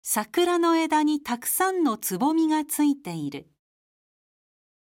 桜の枝にたくさんのつぼみがついている。